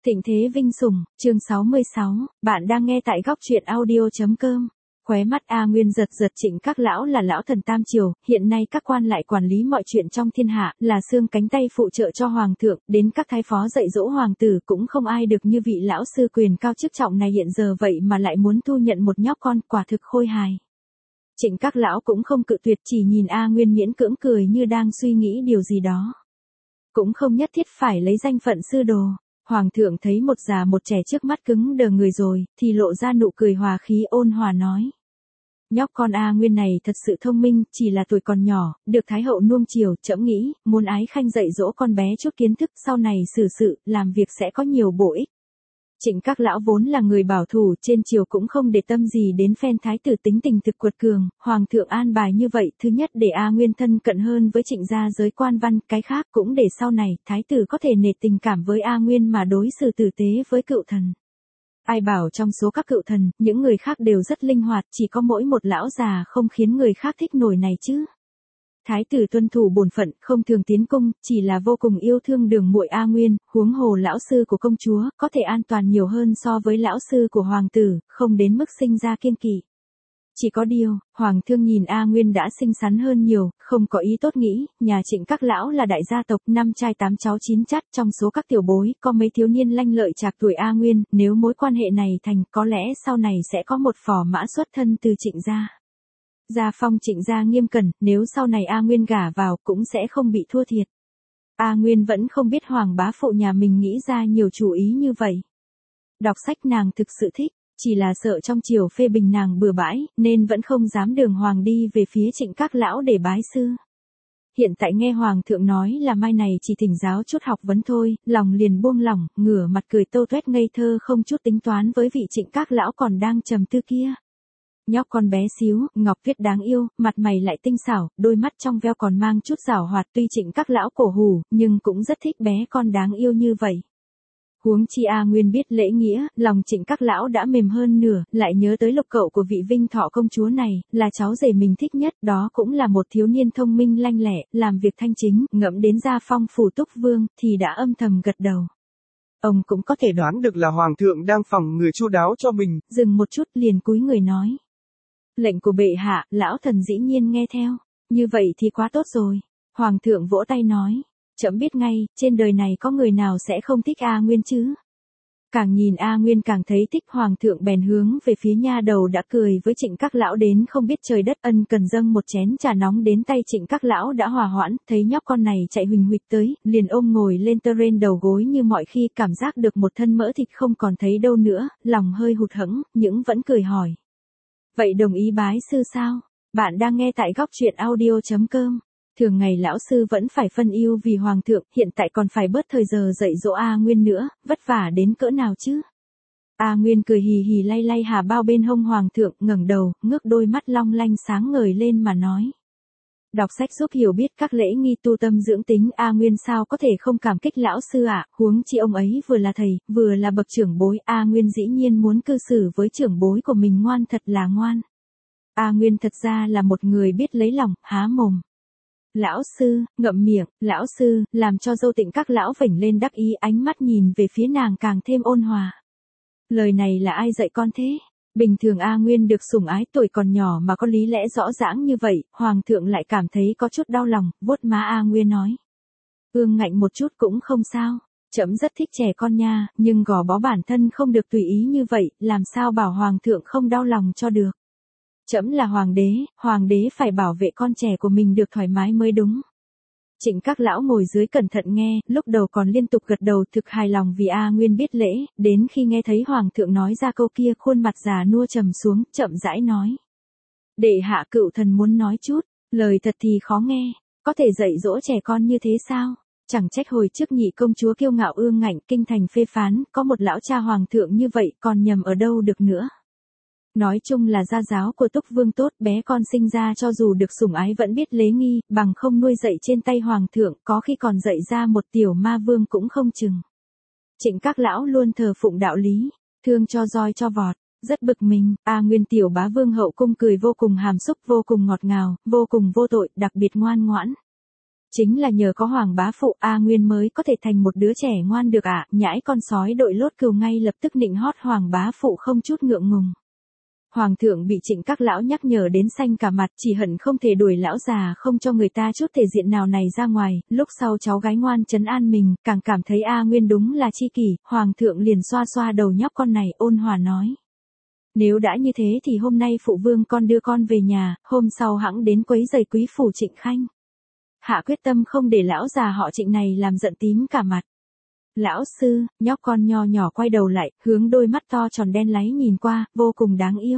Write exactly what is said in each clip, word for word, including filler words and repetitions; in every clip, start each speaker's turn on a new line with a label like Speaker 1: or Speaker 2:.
Speaker 1: Thịnh thế vinh sủng, chương sáu mươi sáu, bạn đang nghe tại góc truyện audio.com. Khóe mắt A Nguyên giật giật. Trịnh Các Lão là lão thần tam triều, hiện nay các quan lại quản lý mọi chuyện trong thiên hạ, là xương cánh tay phụ trợ cho hoàng thượng, đến các thái phó dạy dỗ hoàng tử cũng không ai được như vị lão sư quyền cao chức trọng này hiện giờ, vậy mà lại muốn thu nhận một nhóc con, quả thực khôi hài. Trịnh Các Lão cũng không cự tuyệt, chỉ nhìn A Nguyên miễn cưỡng cười như đang suy nghĩ điều gì đó. Cũng không nhất thiết phải lấy danh phận sư đồ. Hoàng thượng thấy một già một trẻ trước mắt cứng đờ người rồi, thì lộ ra nụ cười hòa khí ôn hòa nói. Nhóc con A Nguyên này thật sự thông minh, chỉ là tuổi còn nhỏ, được Thái hậu nuông chiều, trẫm nghĩ, muốn ái khanh dạy dỗ con bé chút kiến thức, sau này xử sự, làm việc sẽ có nhiều bổ ích. Trịnh Các Lão vốn là người bảo thủ, trên triều cũng không để tâm gì đến phen thái tử tính tình thực quật cường, hoàng thượng an bài như vậy, thứ nhất để A Nguyên thân cận hơn với Trịnh gia giới quan văn, cái khác cũng để sau này, thái tử có thể nể tình cảm với A Nguyên mà đối xử tử tế với cựu thần. Ai bảo trong số các cựu thần, những người khác đều rất linh hoạt, chỉ có mỗi một lão già không khiến người khác thích nổi này chứ. Thái tử tuân thủ bổn phận, không thường tiến cung, chỉ là vô cùng yêu thương đường muội A Nguyên, huống hồ lão sư của công chúa, có thể an toàn nhiều hơn so với lão sư của hoàng tử, không đến mức sinh ra kiêng kỵ. Chỉ có điều, hoàng thương nhìn A Nguyên đã xinh xắn hơn nhiều, không có ý tốt nghĩ, nhà Trịnh Các Lão là đại gia tộc, năm trai tám cháu chín chắt, trong số các tiểu bối, có mấy thiếu niên lanh lợi trạc tuổi A Nguyên, nếu mối quan hệ này thành, có lẽ sau này sẽ có một phò mã xuất thân từ Trịnh gia. Gia phong Trịnh gia nghiêm cẩn, nếu sau này A Nguyên gả vào cũng sẽ không bị thua thiệt. A Nguyên vẫn không biết hoàng bá phụ nhà mình nghĩ ra nhiều chủ ý như vậy. Đọc sách nàng thực sự thích, chỉ là sợ trong triều phê bình nàng bừa bãi, nên vẫn không dám đường hoàng đi về phía Trịnh Các Lão để bái sư. Hiện tại nghe hoàng thượng nói là mai này chỉ thỉnh giáo chút học vấn thôi, lòng liền buông lỏng, ngửa mặt cười tô toét ngây thơ, không chút tính toán với vị Trịnh Các Lão còn đang trầm tư kia. Nhóc con bé xíu, ngọc tuyết đáng yêu, mặt mày lại tinh xảo, đôi mắt trong veo còn mang chút giảo hoạt, tuy Trịnh Các Lão cổ hủ, nhưng cũng rất thích bé con đáng yêu như vậy. Huống chi A Nguyên biết lễ nghĩa, lòng Trịnh Các Lão đã mềm hơn nửa, lại nhớ tới lục cậu của vị Vinh Thọ công chúa này, là cháu rể mình thích nhất, đó cũng là một thiếu niên thông minh lanh lẹ, làm việc thanh chính, ngẫm đến gia phong phủ Túc Vương, thì đã âm thầm gật đầu. Ông cũng có thể đoán được là hoàng thượng đang phòng ngừa chu đáo cho mình. Dừng một chút liền cúi người nói. Lệnh của bệ hạ, lão thần dĩ nhiên nghe theo. Như vậy thì quá tốt rồi. Hoàng thượng vỗ tay nói. Trẫm biết ngay, trên đời này có người nào sẽ không thích A Nguyên chứ. Càng nhìn A Nguyên càng thấy thích, hoàng thượng bèn hướng về phía nha đầu đã cười với Trịnh Các Lão đến không biết trời đất, ân cần dâng một chén trà nóng đến tay Trịnh Các Lão đã hòa hoãn, thấy nhóc con này chạy huỳnh huỵch tới, liền ôm ngồi lên tơ rên đầu gối như mọi khi, cảm giác được một thân mỡ thịt không còn thấy đâu nữa, lòng hơi hụt hẫng, nhưng vẫn cười hỏi. Vậy đồng ý bái sư sao? Bạn đang nghe tại góc truyện audio.com. Thường ngày lão sư vẫn phải phân ưu vì hoàng thượng, hiện tại còn phải bớt thời giờ dạy dỗ A Nguyên nữa, vất vả đến cỡ nào chứ? A Nguyên cười hì hì lay lay hà bao bên hông hoàng thượng, ngẩng đầu, ngước đôi mắt long lanh sáng ngời lên mà nói. Đọc sách giúp hiểu biết các lễ nghi tu tâm dưỡng tính, A Nguyên sao có thể không cảm kích lão sư ạ, à? Huống chi ông ấy vừa là thầy, vừa là bậc trưởng bối, A Nguyên dĩ nhiên muốn cư xử với trưởng bối của mình ngoan thật là ngoan. A Nguyên thật ra là một người biết lấy lòng, há mồm. Lão sư, ngậm miệng, lão sư, làm cho dâu Trịnh Các Lão vểnh lên đắc ý, ánh mắt nhìn về phía nàng càng thêm ôn hòa. Lời này là ai dạy con thế? Bình thường A Nguyên được sủng ái, tuổi còn nhỏ mà có lý lẽ rõ ràng như vậy, hoàng thượng lại cảm thấy có chút đau lòng, vuốt má A Nguyên nói. Ương ngạnh một chút cũng không sao, trẫm rất thích trẻ con nha, nhưng gò bó bản thân không được tùy ý như vậy, làm sao bảo hoàng thượng không đau lòng cho được. Trẫm là hoàng đế, hoàng đế phải bảo vệ con trẻ của mình được thoải mái mới đúng. Trịnh Các Lão ngồi dưới cẩn thận nghe, lúc đầu còn liên tục gật đầu thực hài lòng vì A Nguyên biết lễ, đến khi nghe thấy hoàng thượng nói ra câu kia khuôn mặt già nua trầm xuống, chậm rãi nói. Đệ hạ cựu thần muốn nói chút, lời thật thì khó nghe, có thể dạy dỗ trẻ con như thế sao? Chẳng trách hồi trước nhị công chúa kiêu ngạo ương ngạnh, kinh thành phê phán, có một lão cha hoàng thượng như vậy còn nhầm ở đâu được nữa. Nói chung là gia giáo của Túc Vương tốt, bé con sinh ra cho dù được sủng ái vẫn biết lễ nghi, bằng không nuôi dạy trên tay hoàng thượng, có khi còn dạy ra một tiểu ma vương cũng không chừng. Trịnh Các Lão luôn thờ phụng đạo lý, thương cho roi cho vọt, rất bực mình. A Nguyên tiểu bá vương hậu cung cười vô cùng hàm xúc, vô cùng ngọt ngào, vô cùng vô tội, đặc biệt ngoan ngoãn. Chính là nhờ có Hoàng bá phụ A Nguyên mới có thể thành một đứa trẻ ngoan được ạ, nhãi con sói đội lốt cừu ngay lập tức nịnh hót Hoàng bá phụ không chút ngượng ngùng. Hoàng thượng bị Trịnh các lão nhắc nhở đến xanh cả mặt, chỉ hận không thể đuổi lão già không cho người ta chút thể diện nào này ra ngoài, lúc sau cháu gái ngoan trấn an mình, càng cảm thấy A Nguyên đúng là chi kỷ, Hoàng thượng liền xoa xoa đầu nhóc con này ôn hòa nói. Nếu đã như thế thì hôm nay phụ vương con đưa con về nhà, hôm sau hẵng đến quấy giày quý phủ Trịnh Khanh. Hạ quyết tâm không để lão già họ Trịnh này làm giận tím cả mặt. Lão sư, nhóc con nho nhỏ quay đầu lại, hướng đôi mắt to tròn đen láy nhìn qua, vô cùng đáng yêu.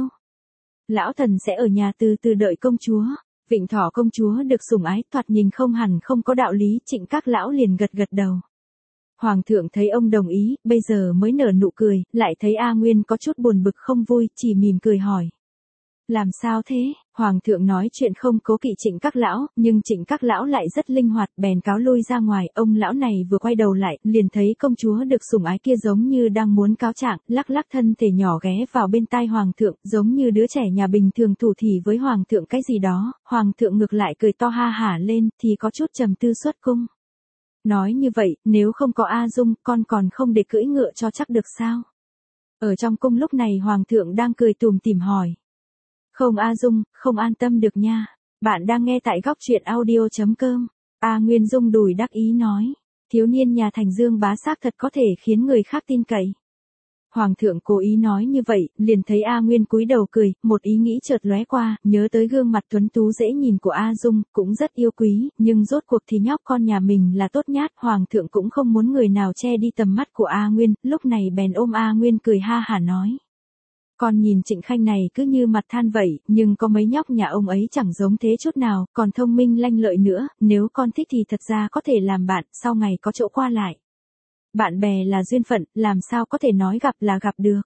Speaker 1: Lão thần sẽ ở nhà từ từ đợi công chúa. Vịnh Thỏ công chúa được sủng ái, thoạt nhìn không hẳn không có đạo lý, Trịnh các lão liền gật gật đầu. Hoàng thượng thấy ông đồng ý, bây giờ mới nở nụ cười, lại thấy A Nguyên có chút buồn bực không vui, chỉ mỉm cười hỏi. Làm sao thế? Hoàng thượng nói chuyện không cố kỵ Trịnh các lão, nhưng Trịnh các lão lại rất linh hoạt, bèn cáo lui ra ngoài, ông lão này vừa quay đầu lại, liền thấy công chúa được sủng ái kia giống như đang muốn cáo trạng, lắc lắc thân thể nhỏ ghé vào bên tai Hoàng thượng, giống như đứa trẻ nhà bình thường thủ thỉ với Hoàng thượng cái gì đó, Hoàng thượng ngược lại cười to ha hả lên, thì có chút trầm tư xuất cung. Nói như vậy, nếu không có A Dung, con còn không để cưỡi ngựa cho chắc được sao? Ở trong cung lúc này Hoàng thượng đang cười tủm tỉm hỏi. Không A Dung, không an tâm được nha. Bạn đang nghe tại góc truyện audio chấm com. A Nguyên Dung đùi đắc ý nói. Thiếu niên nhà Thành Dương bá xác thật có thể khiến người khác tin cậy. Hoàng thượng cố ý nói như vậy, liền thấy A Nguyên cúi đầu cười, một ý nghĩ chợt lóe qua, nhớ tới gương mặt tuấn tú dễ nhìn của A Dung, cũng rất yêu quý, nhưng rốt cuộc thì nhóc con nhà mình là tốt nhát, Hoàng thượng cũng không muốn người nào che đi tầm mắt của A Nguyên, lúc này bèn ôm A Nguyên cười ha hả nói. Con nhìn Trịnh Khanh này cứ như mặt than vậy, nhưng có mấy nhóc nhà ông ấy chẳng giống thế chút nào, còn thông minh lanh lợi nữa, nếu con thích thì thật ra có thể làm bạn, sau ngày có chỗ qua lại. Bạn bè là duyên phận, làm sao có thể nói gặp là gặp được.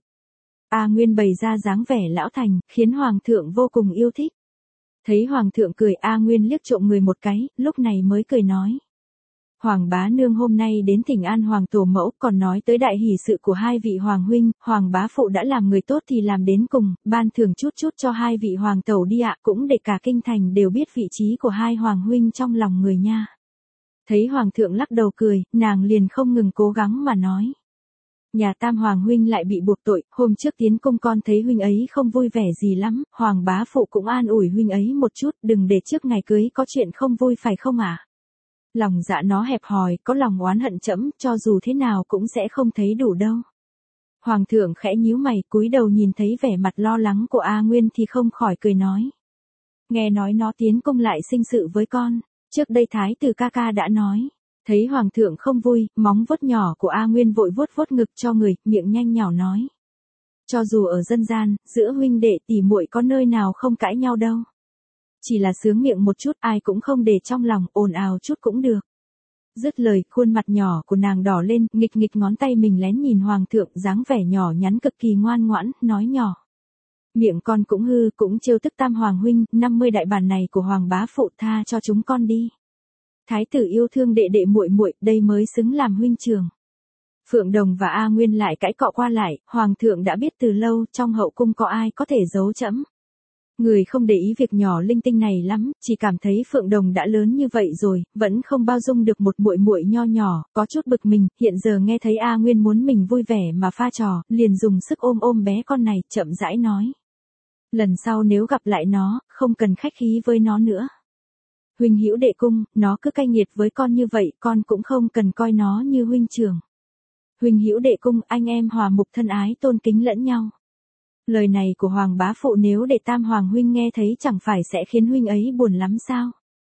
Speaker 1: A Nguyên bày ra dáng vẻ lão thành, khiến Hoàng thượng vô cùng yêu thích. Thấy Hoàng thượng cười, A Nguyên liếc trộm người một cái, lúc này mới cười nói. Hoàng bá nương hôm nay đến thỉnh an Hoàng tổ mẫu, còn nói tới đại hỷ sự của hai vị Hoàng huynh, Hoàng bá phụ đã làm người tốt thì làm đến cùng, ban thưởng chút chút cho hai vị Hoàng tẩu đi ạ, cũng để cả kinh thành đều biết vị trí của hai Hoàng huynh trong lòng người nha. Thấy Hoàng thượng lắc đầu cười, nàng liền không ngừng cố gắng mà nói. Nhà Tam Hoàng huynh lại bị buộc tội, hôm trước tiến cung con thấy huynh ấy không vui vẻ gì lắm, Hoàng bá phụ cũng an ủi huynh ấy một chút, đừng để trước ngày cưới có chuyện không vui phải không ạ? À? Lòng dạ nó hẹp hòi, có lòng oán hận trẫm, cho dù thế nào cũng sẽ không thấy đủ đâu. Hoàng thượng khẽ nhíu mày, cúi đầu nhìn thấy vẻ mặt lo lắng của A Nguyên thì không khỏi cười nói. Nghe nói nó tiến cung lại sinh sự với con, trước đây thái tử ca ca đã nói. Thấy Hoàng thượng không vui, móng vuốt nhỏ của A Nguyên vội vuốt vuốt ngực cho người, miệng nhanh nhảu nói. Cho dù ở dân gian, giữa huynh đệ tỉ muội có nơi nào không cãi nhau đâu. Chỉ là sướng miệng một chút, ai cũng không để trong lòng, ồn ào chút cũng được. Dứt lời, khuôn mặt nhỏ của nàng đỏ lên, nghịch nghịch ngón tay mình lén nhìn Hoàng thượng, dáng vẻ nhỏ nhắn cực kỳ ngoan ngoãn, nói nhỏ. Miệng con cũng hư, cũng trêu tức Tam Hoàng huynh, năm mươi đại bản này của Hoàng bá phụ tha cho chúng con đi. Thái tử yêu thương đệ đệ muội muội, đây mới xứng làm huynh trưởng. Phượng Đồng và A Nguyên lại cãi cọ qua lại, Hoàng thượng đã biết từ lâu, trong hậu cung có ai có thể giấu trẫm. Người không để ý việc nhỏ linh tinh này lắm, chỉ cảm thấy Phượng Đồng đã lớn như vậy rồi, vẫn không bao dung được một muội muội nho nhỏ, có chút bực mình, hiện giờ nghe thấy A Nguyên muốn mình vui vẻ mà pha trò, liền dùng sức ôm ôm bé con này, chậm rãi nói. Lần sau nếu gặp lại nó, không cần khách khí với nó nữa. Huynh hữu đệ cung, nó cứ cay nghiệt với con như vậy, con cũng không cần coi nó như huynh trưởng. Huynh hữu đệ cung, anh em hòa mục thân ái tôn kính lẫn nhau. Lời này của Hoàng bá phụ nếu để Tam Hoàng huynh nghe thấy chẳng phải sẽ khiến huynh ấy buồn lắm sao?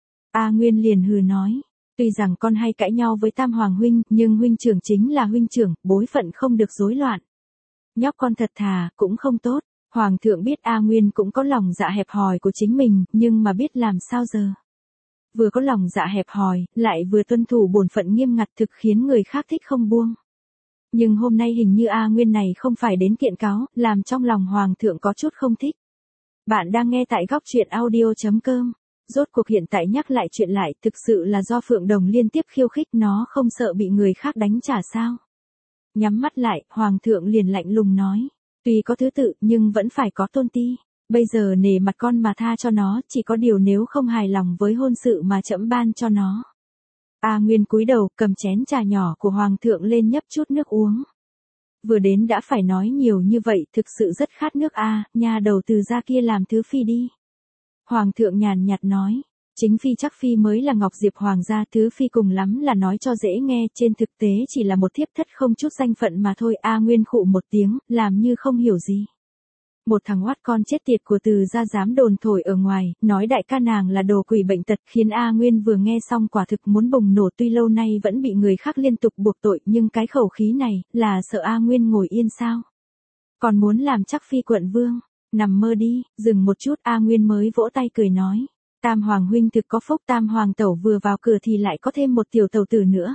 Speaker 1: A Nguyên liền hừ nói, tuy rằng con hay cãi nhau với Tam Hoàng huynh, nhưng huynh trưởng chính là huynh trưởng, bối phận không được rối loạn. Nhóc con thật thà, cũng không tốt. Hoàng thượng biết A Nguyên cũng có lòng dạ hẹp hòi của chính mình, nhưng mà biết làm sao giờ? Vừa có lòng dạ hẹp hòi, lại vừa tuân thủ bổn phận nghiêm ngặt thực khiến người khác thích không buông. Nhưng hôm nay hình như A Nguyên này không phải đến kiện cáo, làm trong lòng Hoàng thượng có chút không thích. Bạn đang nghe tại góc truyện audio chấm com. Rốt cuộc hiện tại nhắc lại chuyện lại, thực sự là do Phượng Đồng liên tiếp khiêu khích, nó không sợ bị người khác đánh trả sao? Nhắm mắt lại, Hoàng thượng liền lạnh lùng nói. Tuy có thứ tự, nhưng vẫn phải có tôn ti. Bây giờ nể mặt con mà tha cho nó, chỉ có điều nếu không hài lòng với hôn sự mà trẫm ban cho nó. A Nguyên cúi đầu cầm chén trà nhỏ của Hoàng thượng lên nhấp chút nước uống. Vừa đến đã phải nói nhiều như vậy, thực sự rất khát nước a, à, nhà đầu Từ gia kia làm thứ phi đi. Hoàng thượng nhàn nhạt nói, chính phi chắc phi mới là Ngọc Diệp Hoàng gia, thứ phi cùng lắm là nói cho dễ nghe, trên thực tế chỉ là một thiếp thất không chút danh phận mà thôi. A Nguyên khụ một tiếng, làm như không hiểu gì. Một thằng oát con chết tiệt của Từ gia dám đồn thổi ở ngoài, nói đại ca nàng là đồ quỷ bệnh tật, khiến A Nguyên vừa nghe xong quả thực muốn bùng nổ. Tuy lâu nay vẫn bị người khác liên tục buộc tội, nhưng cái khẩu khí này, là sợ A Nguyên ngồi yên sao? Còn muốn làm chắc phi quận vương, nằm mơ đi. Dừng một chút, A Nguyên mới vỗ tay cười nói, Tam Hoàng huynh thực có phúc, Tam Hoàng tẩu vừa vào cửa thì lại có thêm một tiểu tẩu tử nữa.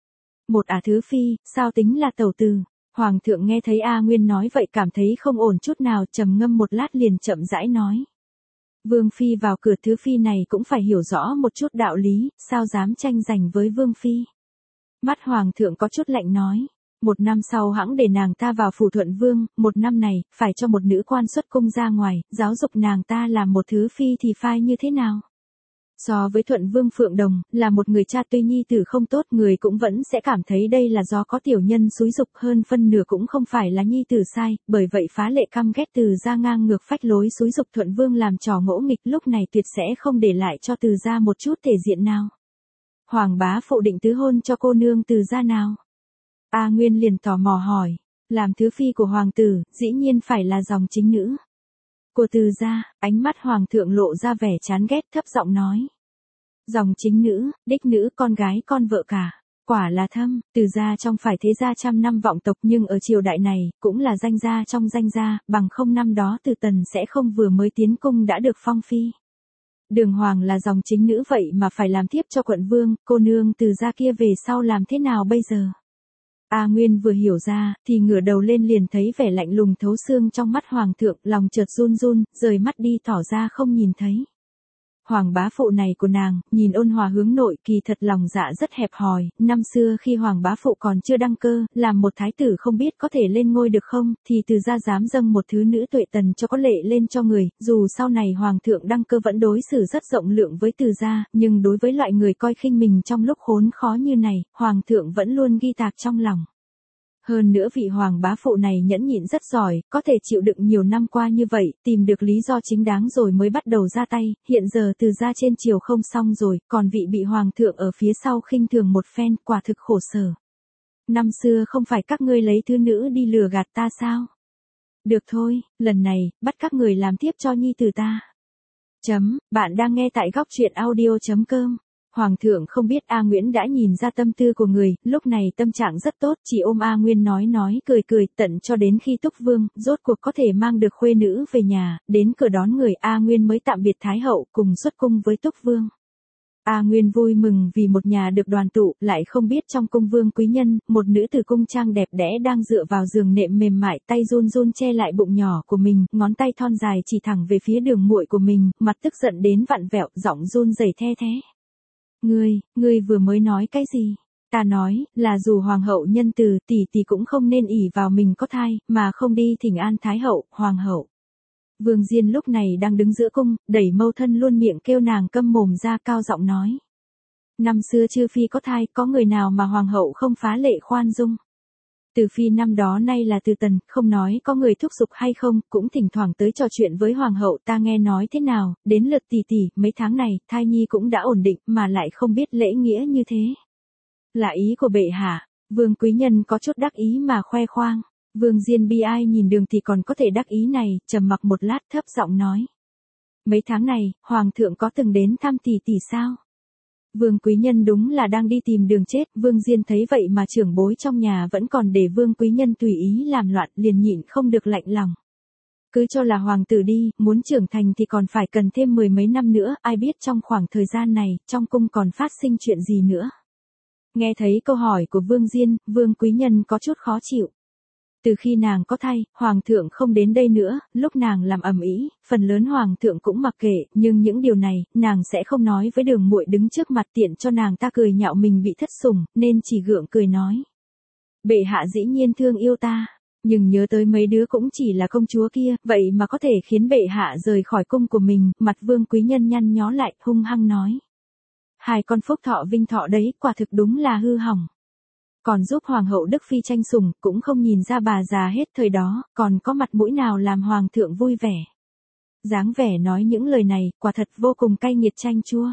Speaker 1: Một ả thứ phi, sao tính là tẩu tử? Hoàng thượng nghe thấy A Nguyên nói vậy cảm thấy không ổn chút nào, trầm ngâm một lát liền chậm rãi nói. Vương phi vào cửa, thứ phi này cũng phải hiểu rõ một chút đạo lý, sao dám tranh giành với Vương phi. Mắt Hoàng thượng có chút lạnh nói, một năm sau hẵng để nàng ta vào phủ Thuận Vương, một năm này, phải cho một nữ quan xuất cung ra ngoài, giáo dục nàng ta làm một thứ phi thì phai như thế nào? So với Thuận Vương Phượng Đồng, là một người cha tuy nhi tử không tốt, người cũng vẫn sẽ cảm thấy đây là do có tiểu nhân xúi dục, hơn phân nửa cũng không phải là nhi tử sai, bởi vậy phá lệ căm ghét Từ gia ngang ngược phách lối xúi dục Thuận Vương làm trò ngỗ nghịch, lúc này tuyệt sẽ không để lại cho Từ gia một chút thể diện nào. Hoàng bá phụ định tứ hôn cho cô nương Từ gia nào? A Nguyên liền tò mò hỏi, làm thứ phi của hoàng tử, dĩ nhiên phải là dòng chính nữ của Từ gia. Ánh mắt Hoàng thượng lộ ra vẻ chán ghét, thấp giọng nói, dòng chính nữ, đích nữ, con gái con vợ cả, quả là thâm. Từ gia trong phải thế gia trăm năm vọng tộc, nhưng ở triều đại này cũng là danh gia trong danh gia, bằng không năm đó Từ Tần sẽ không vừa mới tiến cung đã được phong phi. Đường Hoàng là dòng chính nữ vậy mà phải làm thiếp cho quận vương, cô nương Từ gia kia về sau làm thế nào bây giờ? A Nguyên vừa hiểu ra, thì ngửa đầu lên liền thấy vẻ lạnh lùng thấu xương trong mắt Hoàng thượng, lòng chợt run run, rời mắt đi tỏ ra không nhìn thấy. Hoàng bá phụ này của nàng, nhìn ôn hòa hướng nội, kỳ thật lòng dạ rất hẹp hòi. Năm xưa khi Hoàng bá phụ còn chưa đăng cơ, làm một thái tử không biết có thể lên ngôi được không, thì Từ gia dám dâng một thứ nữ tuệ tần cho có lệ lên cho người. Dù sau này Hoàng thượng đăng cơ vẫn đối xử rất rộng lượng với Từ gia, nhưng đối với loại người coi khinh mình trong lúc khốn khó như này, Hoàng thượng vẫn luôn ghi tạc trong lòng. Hơn nữa vị Hoàng bá phụ này nhẫn nhịn rất giỏi, có thể chịu đựng nhiều năm qua như vậy, tìm được lý do chính đáng rồi mới bắt đầu ra tay. Hiện giờ Từ gia trên triều không xong rồi, còn vị bị Hoàng thượng ở phía sau khinh thường một phen, quả thực khổ sở. Năm xưa không phải các ngươi lấy thứ nữ đi lừa gạt ta sao? Được thôi, lần này, bắt các người làm tiếp cho nhi tử ta. Chấm, bạn đang nghe tại góc truyện audio chấm com. Hoàng thượng không biết A Nguyễn đã nhìn ra tâm tư của người, lúc này tâm trạng rất tốt, chỉ ôm A Nguyên nói nói cười cười, tận cho đến khi Túc Vương, rốt cuộc có thể mang được khuê nữ về nhà, đến cửa đón người, A Nguyên mới tạm biệt Thái hậu, cùng xuất cung với Túc Vương. A Nguyên vui mừng vì một nhà được đoàn tụ, lại không biết trong cung vương quý nhân, một nữ tử cung trang đẹp đẽ đang dựa vào giường nệm mềm mại, tay run run che lại bụng nhỏ của mình, ngón tay thon dài chỉ thẳng về phía đường muội của mình, mặt tức giận đến vặn vẹo, giọng run rẩy the thế. Ngươi, ngươi vừa mới nói cái gì? Ta nói, là dù hoàng hậu nhân từ, tỷ tỷ cũng không nên ỷ vào mình có thai, mà không đi thỉnh an thái hậu, hoàng hậu. Vương Diên lúc này đang đứng giữa cung, đẩy mâu thân luôn miệng kêu nàng câm mồm ra, cao giọng nói. Năm xưa chư phi có thai, có người nào mà hoàng hậu không phá lệ khoan dung? Từ phi năm đó nay là Từ Tần, không nói có người thúc giục hay không, cũng thỉnh thoảng tới trò chuyện với hoàng hậu, ta nghe nói thế nào, đến lượt tỷ tỷ, mấy tháng này, thai nhi cũng đã ổn định, mà lại không biết lễ nghĩa như thế. Là ý của bệ hạ. Vương quý nhân có chút đắc ý mà khoe khoang. Vương Diên bi ai nhìn đường thì còn có thể đắc ý này, trầm mặc một lát thấp giọng nói. Mấy tháng này, hoàng thượng có từng đến thăm tỷ tỷ sao? Vương quý nhân đúng là đang đi tìm đường chết, Vương Diên thấy vậy mà trưởng bối trong nhà vẫn còn để Vương quý nhân tùy ý làm loạn, liền nhịn không được lạnh lòng. Cứ cho là hoàng tử đi, muốn trưởng thành thì còn phải cần thêm mười mấy năm nữa, ai biết trong khoảng thời gian này, trong cung còn phát sinh chuyện gì nữa. Nghe thấy câu hỏi của Vương Diên, Vương quý nhân có chút khó chịu. Từ khi nàng có thai, hoàng thượng không đến đây nữa, lúc nàng làm ầm ĩ, phần lớn hoàng thượng cũng mặc kệ, nhưng những điều này, nàng sẽ không nói với đường muội đứng trước mặt tiện cho nàng ta cười nhạo mình bị thất sủng, nên chỉ gượng cười nói. Bệ hạ dĩ nhiên thương yêu ta, nhưng nhớ tới mấy đứa cũng chỉ là công chúa kia, vậy mà có thể khiến bệ hạ rời khỏi cung của mình, mặt Vương quý nhân nhăn nhó lại, hung hăng nói. Hai con phúc thọ vinh thọ đấy, quả thực đúng là hư hỏng. Còn giúp hoàng hậu Đức Phi tranh sủng, cũng không nhìn ra bà già hết thời đó, còn có mặt mũi nào làm hoàng thượng vui vẻ. Dáng vẻ nói những lời này, quả thật vô cùng cay nghiệt chanh chua.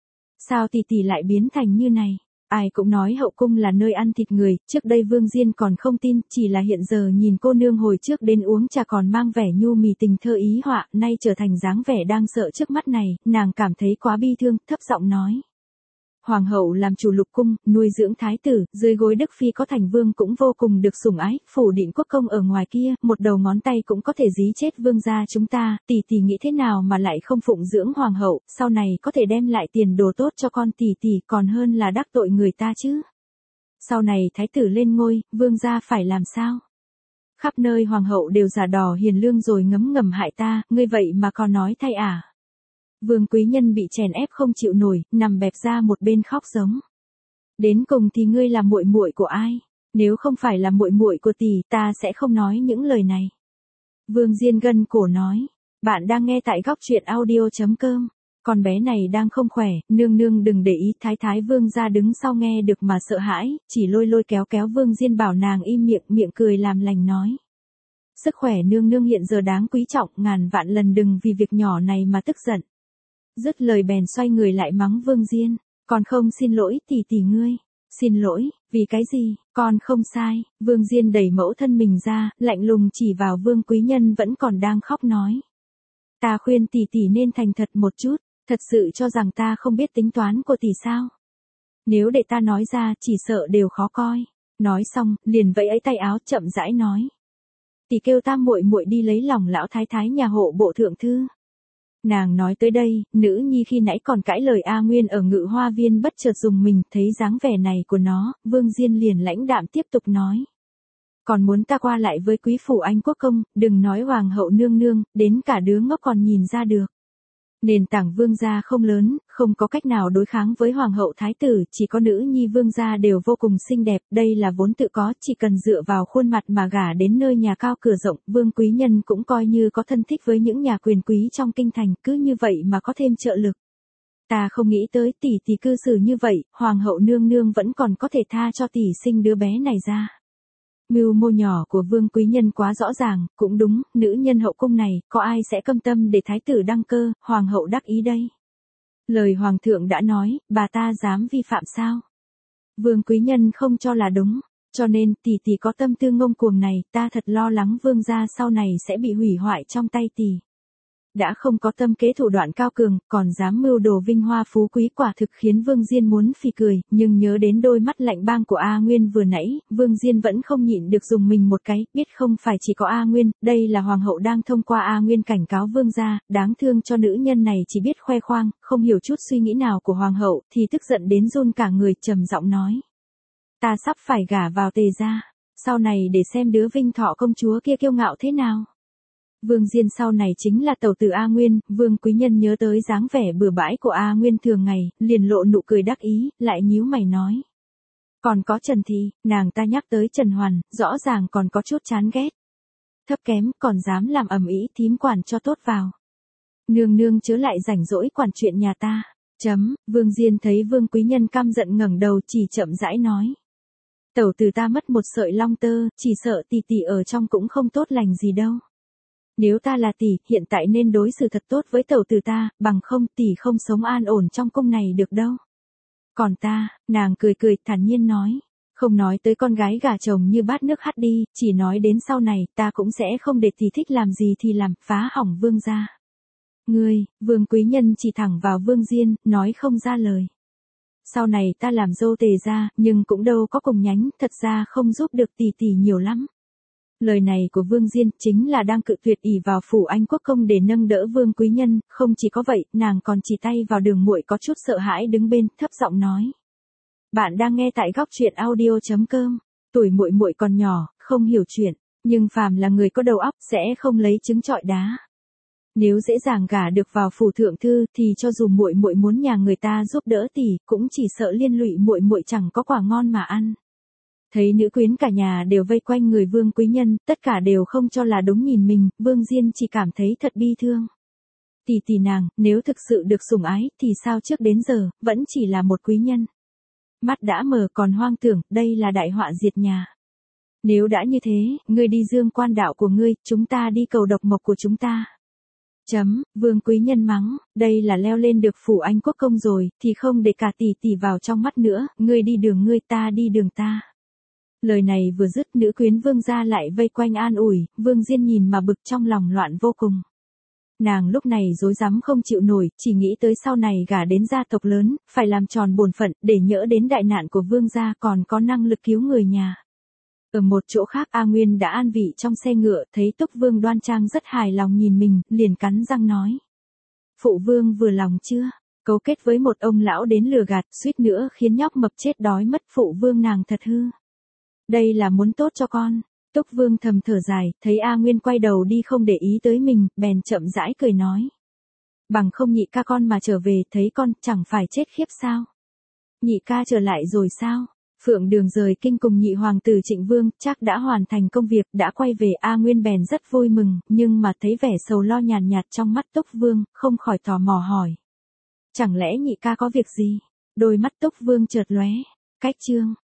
Speaker 1: Sao tỷ tỷ lại biến thành như này? Ai cũng nói hậu cung là nơi ăn thịt người, trước đây Vương Diên còn không tin, chỉ là hiện giờ nhìn cô nương hồi trước đến uống trà còn mang vẻ nhu mì tình thơ ý họa, nay trở thành dáng vẻ đang sợ trước mắt này, nàng cảm thấy quá bi thương, thấp giọng nói. Hoàng hậu làm chủ lục cung, nuôi dưỡng thái tử, dưới gối Đức Phi có thành vương cũng vô cùng được sủng ái, phủ định quốc công ở ngoài kia, một đầu ngón tay cũng có thể dí chết vương gia chúng ta, tỷ tỷ nghĩ thế nào mà lại không phụng dưỡng hoàng hậu, sau này có thể đem lại tiền đồ tốt cho con tỷ tỷ còn hơn là đắc tội người ta chứ. Sau này thái tử lên ngôi, vương gia phải làm sao? Khắp nơi hoàng hậu đều giả đò hiền lương rồi ngấm ngầm hại ta, ngươi vậy mà còn nói thay à? Vương quý nhân bị chèn ép không chịu nổi, nằm bẹp ra một bên khóc giống. Đến cùng thì ngươi là muội muội của ai? Nếu không phải là muội muội của tỷ, ta sẽ không nói những lời này. Vương Diên gân cổ nói, bạn đang nghe tại góc truyện audio chấm com. Con bé này đang không khỏe, nương nương đừng để ý. Thái thái Vương gia đứng sau nghe được mà sợ hãi, chỉ lôi lôi kéo kéo Vương Diên bảo nàng im miệng, miệng cười làm lành nói. Sức khỏe nương nương hiện giờ đáng quý trọng, ngàn vạn lần đừng vì việc nhỏ này mà tức giận. Dứt lời bèn xoay người lại mắng Vương Diên, con không xin lỗi tỷ tỷ ngươi. Xin lỗi, vì cái gì, con không sai. Vương Diên đẩy mẫu thân mình ra, lạnh lùng chỉ vào Vương quý nhân vẫn còn đang khóc nói. Ta khuyên tỷ tỷ nên thành thật một chút, thật sự cho rằng ta không biết tính toán của tỷ sao. Nếu để ta nói ra chỉ sợ đều khó coi. Nói xong, liền vẫy ấy tay áo chậm rãi nói. Tỷ kêu ta muội muội đi lấy lòng lão thái thái nhà hộ bộ thượng thư. Nàng nói tới đây, nữ nhi khi nãy còn cãi lời A Nguyên ở Ngự Hoa Viên bất chợt dùng mình, thấy dáng vẻ này của nó, Vương Diên liền lãnh đạm tiếp tục nói. Còn muốn ta qua lại với quý phủ Anh quốc công, đừng nói hoàng hậu nương nương, đến cả đứa ngốc còn nhìn ra được. Nền tảng vương gia không lớn, không có cách nào đối kháng với hoàng hậu thái tử, chỉ có nữ nhi vương gia đều vô cùng xinh đẹp, đây là vốn tự có, chỉ cần dựa vào khuôn mặt mà gả đến nơi nhà cao cửa rộng, vương quý nhân cũng coi như có thân thích với những nhà quyền quý trong kinh thành, cứ như vậy mà có thêm trợ lực. Ta không nghĩ tới tỷ tỷ cư xử như vậy, hoàng hậu nương nương vẫn còn có thể tha cho tỷ sinh đứa bé này ra. Mưu mô nhỏ của vương quý nhân quá rõ ràng, cũng đúng, nữ nhân hậu cung này, có ai sẽ cam tâm để thái tử đăng cơ, hoàng hậu đắc ý đây. Lời hoàng thượng đã nói, bà ta dám vi phạm sao? Vương quý nhân không cho là đúng, cho nên tỷ tỷ có tâm tư ngông cuồng này, ta thật lo lắng vương gia sau này sẽ bị hủy hoại trong tay tỷ. Đã không có tâm kế thủ đoạn cao cường, còn dám mưu đồ vinh hoa phú quý, quả thực khiến Vương Diên muốn phì cười, nhưng nhớ đến đôi mắt lạnh băng của A Nguyên vừa nãy, Vương Diên vẫn không nhịn được dùng mình một cái, biết không phải chỉ có A Nguyên, đây là hoàng hậu đang thông qua A Nguyên cảnh cáo Vương gia, đáng thương cho nữ nhân này chỉ biết khoe khoang, không hiểu chút suy nghĩ nào của hoàng hậu, thì tức giận đến run cả người, trầm giọng nói. Ta sắp phải gả vào Tề gia, sau này để xem đứa vinh thọ công chúa kia kiêu ngạo thế nào. Vương Diên sau này chính là tẩu tử A Nguyên, Vương quý nhân nhớ tới dáng vẻ bừa bãi của A Nguyên thường ngày, liền lộ nụ cười đắc ý, lại nhíu mày nói. Còn có Trần Thị, nàng ta nhắc tới Trần Hoàn, rõ ràng còn có chút chán ghét. Thấp kém, còn dám làm ầm ĩ, thím quản cho tốt vào. Nương nương chớ lại rảnh rỗi quản chuyện nhà ta. Chấm, Vương Diên thấy Vương quý nhân căm giận ngẩng đầu chỉ chậm rãi nói. Tẩu tử ta mất một sợi long tơ, chỉ sợ tỷ tỷ ở trong cũng không tốt lành gì đâu. Nếu ta là tỷ, hiện tại nên đối xử thật tốt với tẩu tử ta, bằng không tỷ không sống an ổn trong cung này được đâu. Còn ta, nàng cười cười thản nhiên nói, không nói tới con gái gả chồng như bát nước hắt đi, chỉ nói đến sau này, ta cũng sẽ không để tỷ thích làm gì thì làm, phá hỏng Vương gia. Ngươi, Vương quý nhân chỉ thẳng vào Vương Diên, nói không ra lời. Sau này ta làm dâu Tề gia, nhưng cũng đâu có cùng nhánh, thật ra không giúp được tỷ tỷ nhiều lắm. Lời này của Vương Diên chính là đang cự tuyệt ỷ vào phủ Anh quốc công để nâng đỡ Vương quý nhân, không chỉ có vậy, nàng còn chỉ tay vào Đường muội có chút sợ hãi đứng bên, thấp giọng nói. Bạn đang nghe tại góc truyện audio chấm com, tuổi muội muội còn nhỏ, không hiểu chuyện, nhưng phàm là người có đầu óc sẽ không lấy trứng trọi đá. Nếu dễ dàng gả được vào phủ thượng thư thì cho dù muội muội muốn nhà người ta giúp đỡ tỷ, cũng chỉ sợ liên lụy muội muội chẳng có quả ngon mà ăn. Thấy nữ quyến cả nhà đều vây quanh người Vương quý nhân, tất cả đều không cho là đúng nhìn mình, Vương Diên chỉ cảm thấy thật bi thương. Tỷ tỷ nàng, nếu thực sự được sủng ái, thì sao trước đến giờ, vẫn chỉ là một quý nhân. Mắt đã mờ còn hoang tưởng, đây là đại họa diệt nhà. Nếu đã như thế, ngươi đi dương quan đạo của ngươi, chúng ta đi cầu độc mộc của chúng ta. Chấm, Vương quý nhân mắng, đây là leo lên được phủ Anh quốc công rồi, thì không để cả tỷ tỷ vào trong mắt nữa, ngươi đi đường ngươi ta đi đường ta. Lời này vừa dứt, nữ quyến Vương gia lại vây quanh an ủi, Vương Diên nhìn mà bực trong lòng loạn vô cùng. Nàng lúc này rối rắm không chịu nổi, chỉ nghĩ tới sau này gả đến gia tộc lớn, phải làm tròn bổn phận, để nhỡ đến đại nạn của Vương gia còn có năng lực cứu người nhà. Ở một chỗ khác A Nguyên đã an vị trong xe ngựa, thấy Túc Vương đoan trang rất hài lòng nhìn mình, liền cắn răng nói. Phụ Vương vừa lòng chưa? Cấu kết với một ông lão đến lừa gạt, suýt nữa khiến nhóc mập chết đói mất, Phụ Vương nàng thật hư. Đây là muốn tốt cho con. Túc Vương thầm thở dài, thấy A Nguyên quay đầu đi không để ý tới mình, bèn chậm rãi cười nói. Bằng không nhị ca con mà trở về, thấy con chẳng phải chết khiếp sao? Nhị ca trở lại rồi sao? Phượng Đường rời kinh cùng nhị hoàng tử Trịnh Vương, chắc đã hoàn thành công việc, đã quay về. A Nguyên bèn rất vui mừng, nhưng mà thấy vẻ sầu lo nhàn nhạt trong mắt Túc Vương, không khỏi tò mò hỏi. Chẳng lẽ nhị ca có việc gì? Đôi mắt Túc Vương chợt lóe. Cách chương